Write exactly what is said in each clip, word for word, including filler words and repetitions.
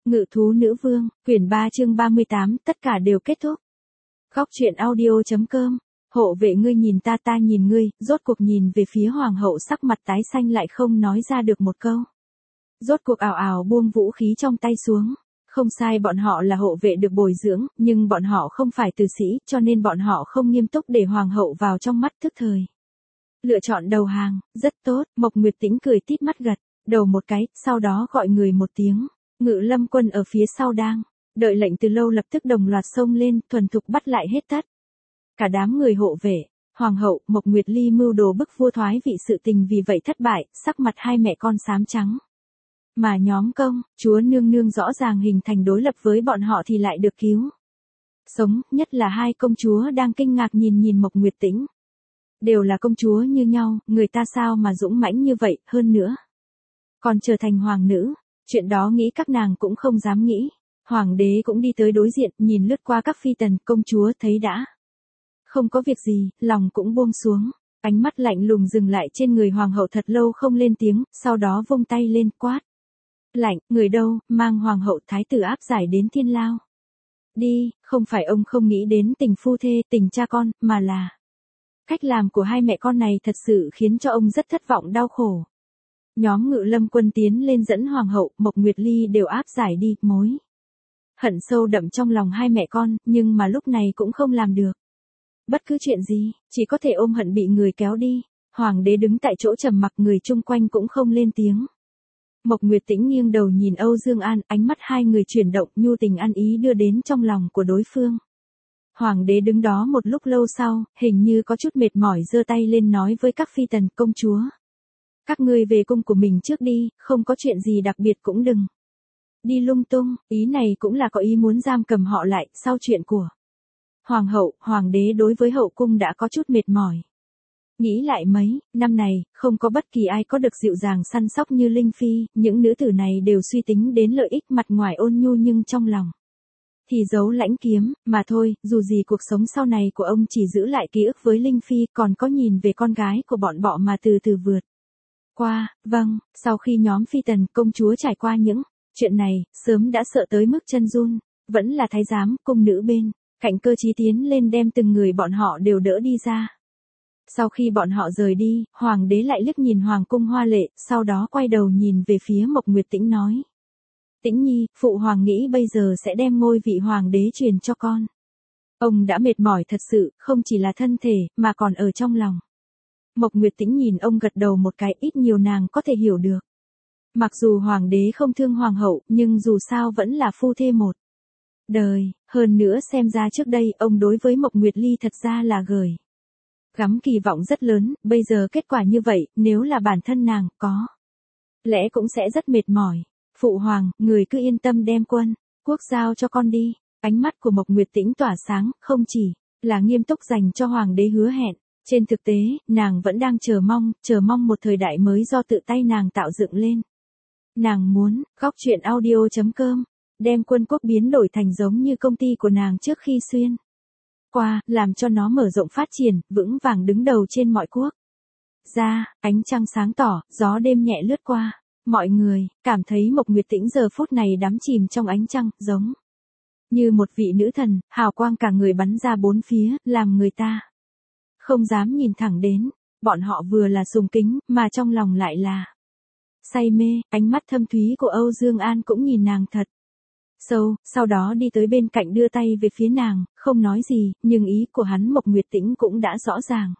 Ngự thú nữ vương, quyển ba chương ba mươi tám, tất cả đều kết thúc. Góc truyện audio.com, hộ vệ ngươi nhìn ta ta nhìn ngươi, rốt cuộc nhìn về phía hoàng hậu sắc mặt tái xanh lại không nói ra được một câu. Rốt cuộc ảo ảo buông vũ khí trong tay xuống. Không sai, bọn họ là hộ vệ được bồi dưỡng, nhưng bọn họ không phải tử sĩ, cho nên bọn họ không nghiêm túc để hoàng hậu vào trong mắt thức thời. Lựa chọn đầu hàng, rất tốt, Mộc Nguyệt Tĩnh cười tít mắt gật, đầu một cái, sau đó gọi người một tiếng. Ngự lâm quân ở phía sau đang đợi lệnh từ lâu lập tức đồng loạt xông lên, thuần thục bắt lại hết tất. Cả đám người hộ vệ, hoàng hậu, Mộc Nguyệt Ly mưu đồ bức vua thoái vị sự tình vì vậy thất bại, sắc mặt hai mẹ con xám trắng. Mà nhóm công, chúa nương nương rõ ràng hình thành đối lập với bọn họ thì lại được cứu sống, nhất là hai công chúa đang kinh ngạc nhìn nhìn Mộc Nguyệt Tĩnh. Đều là công chúa như nhau, người ta sao mà dũng mãnh như vậy, hơn nữa còn trở thành hoàng nữ. Chuyện đó nghĩ các nàng cũng không dám nghĩ. Hoàng đế cũng đi tới đối diện, nhìn lướt qua các phi tần, công chúa thấy đã không có việc gì, lòng cũng buông xuống. Ánh mắt lạnh lùng dừng lại trên người hoàng hậu thật lâu không lên tiếng, sau đó vung tay lên quát. Lạnh, người đâu, mang hoàng hậu thái tử áp giải đến thiên lao. Đi, không phải ông không nghĩ đến tình phu thê, tình cha con, mà là cách làm của hai mẹ con này thật sự khiến cho ông rất thất vọng đau khổ. Nhóm ngự lâm quân tiến lên dẫn hoàng hậu, Mộc Nguyệt Ly đều áp giải đi, mối hận sâu đậm trong lòng hai mẹ con, nhưng mà lúc này cũng không làm được bất cứ chuyện gì, chỉ có thể ôm hận bị người kéo đi. Hoàng đế đứng tại chỗ trầm mặc, người chung quanh cũng không lên tiếng. Mộc Nguyệt Tĩnh nghiêng đầu nhìn Âu Dương An, ánh mắt hai người chuyển động, nhu tình ăn ý đưa đến trong lòng của đối phương. Hoàng đế đứng đó một lúc lâu sau, hình như có chút mệt mỏi, giơ tay lên nói với các phi tần, công chúa. Các ngươi về cung của mình trước đi, không có chuyện gì đặc biệt cũng đừng đi lung tung, ý này cũng là có ý muốn giam cầm họ lại, sau chuyện của hoàng hậu, hoàng đế đối với hậu cung đã có chút mệt mỏi. Nghĩ lại mấy năm này, không có bất kỳ ai có được dịu dàng săn sóc như Linh Phi, những nữ tử này đều suy tính đến lợi ích mặt ngoài ôn nhu nhưng trong lòng thì giấu lãnh kiếm, mà thôi, dù gì cuộc sống sau này của ông chỉ giữ lại ký ức với Linh Phi, còn có nhìn về con gái của bọn bọ mà từ từ vượt qua. Vâng, sau khi nhóm phi tần, công chúa trải qua những chuyện này, sớm đã sợ tới mức chân run, vẫn là thái giám, cung nữ bên cạnh cơ trí tiến lên đem từng người bọn họ đều đỡ đi ra. Sau khi bọn họ rời đi, hoàng đế lại liếc nhìn hoàng cung hoa lệ, sau đó quay đầu nhìn về phía Mộc Nguyệt Tĩnh nói. Tĩnh nhi, phụ hoàng nghĩ bây giờ sẽ đem ngôi vị hoàng đế truyền cho con. Ông đã mệt mỏi thật sự, không chỉ là thân thể, mà còn ở trong lòng. Mộc Nguyệt Tĩnh nhìn ông gật đầu một cái, ít nhiều nàng có thể hiểu được. Mặc dù hoàng đế không thương hoàng hậu, nhưng dù sao vẫn là phu thê một đời, hơn nữa xem ra trước đây ông đối với Mộc Nguyệt Ly thật ra là gửi gắm kỳ vọng rất lớn, bây giờ kết quả như vậy, nếu là bản thân nàng, có lẽ cũng sẽ rất mệt mỏi. Phụ hoàng, người cứ yên tâm đem quân quốc giao cho con đi. Ánh mắt của Mộc Nguyệt Tĩnh tỏa sáng, không chỉ là nghiêm túc dành cho hoàng đế hứa hẹn. Trên thực tế, nàng vẫn đang chờ mong, chờ mong một thời đại mới do tự tay nàng tạo dựng lên. Nàng muốn, góc truyện audio.com, đem quân quốc biến đổi thành giống như công ty của nàng trước khi xuyên qua, làm cho nó mở rộng phát triển, vững vàng đứng đầu trên mọi quốc gia. Ánh trăng sáng tỏ, gió đêm nhẹ lướt qua. Mọi người cảm thấy Mộc Nguyệt Tĩnh giờ phút này đắm chìm trong ánh trăng, giống như một vị nữ thần, hào quang cả người bắn ra bốn phía, làm người ta không dám nhìn thẳng đến. Bọn họ vừa là sùng kính, mà trong lòng lại là say mê. Ánh mắt thâm thúy của Âu Dương An cũng nhìn nàng thật sâu, sau đó đi tới bên cạnh đưa tay về phía nàng, không nói gì, nhưng ý của hắn Mộc Nguyệt Tĩnh cũng đã rõ ràng.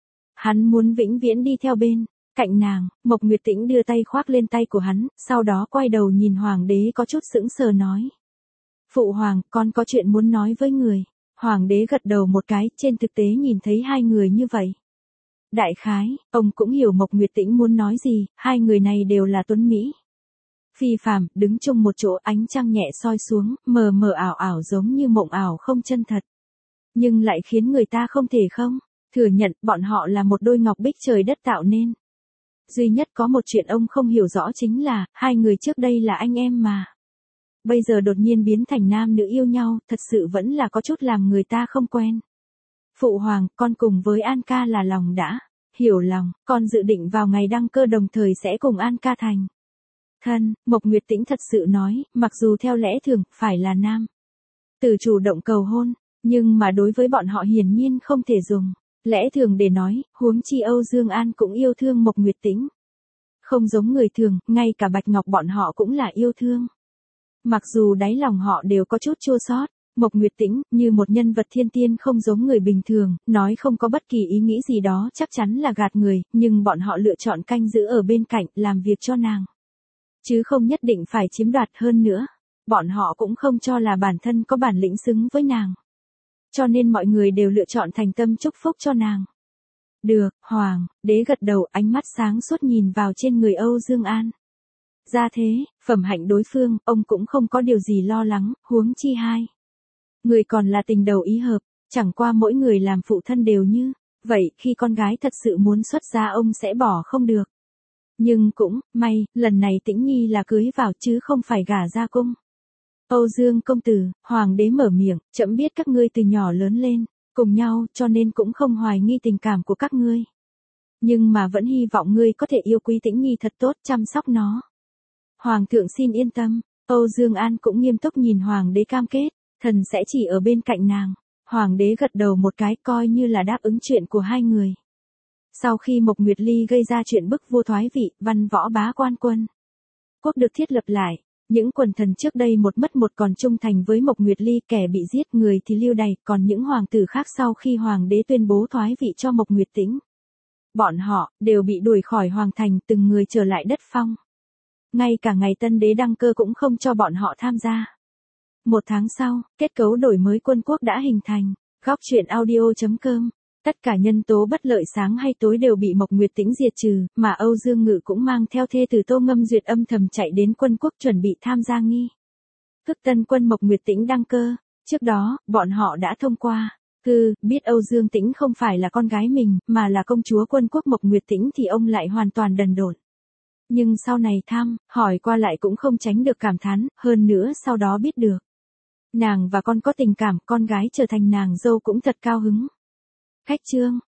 Hắn muốn vĩnh viễn đi theo bên cạnh nàng. Mộc Nguyệt Tĩnh đưa tay khoác lên tay của hắn, sau đó quay đầu nhìn hoàng đế có chút sững sờ nói. Phụ hoàng, con có chuyện muốn nói với người. Hoàng đế gật đầu một cái, trên thực tế nhìn thấy hai người như vậy. Đại khái, ông cũng hiểu Mộc Nguyệt Tĩnh muốn nói gì, hai người này đều là tuấn Mỹ. Phi phàm, đứng chung một chỗ, ánh trăng nhẹ soi xuống, mờ mờ ảo ảo giống như mộng ảo không chân thật. Nhưng lại khiến người ta không thể không thừa nhận, bọn họ là một đôi ngọc bích trời đất tạo nên. Duy nhất có một chuyện ông không hiểu rõ chính là, hai người trước đây là anh em mà. Bây giờ đột nhiên biến thành nam nữ yêu nhau, thật sự vẫn là có chút làm người ta không quen. Phụ hoàng, con cùng với An ca là lòng đã hiểu lòng, con dự định vào ngày đăng cơ đồng thời sẽ cùng An ca thành Thân, Mộc Nguyệt Tĩnh thật sự nói, mặc dù theo lẽ thường, phải là nam tử chủ động cầu hôn, nhưng mà đối với bọn họ hiển nhiên không thể dùng lẽ thường để nói, huống chi Âu Dương An cũng yêu thương Mộc Nguyệt Tĩnh. Không giống người thường, ngay cả Bạch Ngọc bọn họ cũng là yêu thương. Mặc dù đáy lòng họ đều có chút chua xót, Mộc Nguyệt Tĩnh, như một nhân vật thiên tiên không giống người bình thường, nói không có bất kỳ ý nghĩ gì đó chắc chắn là gạt người, nhưng bọn họ lựa chọn canh giữ ở bên cạnh, làm việc cho nàng. Chứ không nhất định phải chiếm đoạt hơn nữa. Bọn họ cũng không cho là bản thân có bản lĩnh xứng với nàng. Cho nên mọi người đều lựa chọn thành tâm chúc phúc cho nàng. Được, Hoàng, đế gật đầu, ánh mắt sáng suốt nhìn vào trên người Âu Dương An. Ra thế, phẩm hạnh đối phương, ông cũng không có điều gì lo lắng, huống chi hai. Người còn là tình đầu ý hợp, chẳng qua mỗi người làm phụ thân đều như. Vậy, khi con gái thật sự muốn xuất gia ông sẽ bỏ không được. Nhưng cũng, may, lần này Tĩnh Nhi là cưới vào chứ không phải gả ra cung. Âu Dương công tử, Hoàng đế mở miệng, trẫm biết các ngươi từ nhỏ lớn lên, cùng nhau, cho nên cũng không hoài nghi tình cảm của các ngươi. Nhưng mà vẫn hy vọng ngươi có thể yêu quý Tĩnh Nhi thật tốt, chăm sóc nó. Hoàng thượng xin yên tâm, Âu Dương An cũng nghiêm túc nhìn Hoàng đế cam kết, thần sẽ chỉ ở bên cạnh nàng. Hoàng đế gật đầu một cái coi như là đáp ứng chuyện của hai người. Sau khi Mộc Nguyệt Ly gây ra chuyện bức vua thoái vị, văn võ bá quan quân quốc được thiết lập lại. Những quần thần trước đây một mất một còn trung thành với Mộc Nguyệt Ly, kẻ bị giết người thì lưu đày, còn những hoàng tử khác sau khi hoàng đế tuyên bố thoái vị cho Mộc Nguyệt Tĩnh. Bọn họ, đều bị đuổi khỏi hoàng thành, từng người trở lại đất phong. Ngay cả ngày tân đế đăng cơ cũng không cho bọn họ tham gia. Một tháng sau, kết cấu đổi mới quân quốc đã hình thành. Góc truyện audio chấm com. Tất cả nhân tố bất lợi sáng hay tối đều bị Mộc Nguyệt Tĩnh diệt trừ, mà Âu Dương Ngự cũng mang theo thê tử Tô Ngâm Duyệt âm thầm chạy đến quân quốc chuẩn bị tham gia nghi thức tân quân Mộc Nguyệt Tĩnh đăng cơ. Trước đó, bọn họ đã thông qua thư, biết Âu Dương Tĩnh không phải là con gái mình, mà là công chúa quân quốc Mộc Nguyệt Tĩnh thì ông lại hoàn toàn đần độn. Nhưng sau này thăm, hỏi qua lại cũng không tránh được cảm thán, hơn nữa sau đó biết được. Nàng và con có tình cảm, con gái trở thành nàng dâu cũng thật cao hứng. Khách chương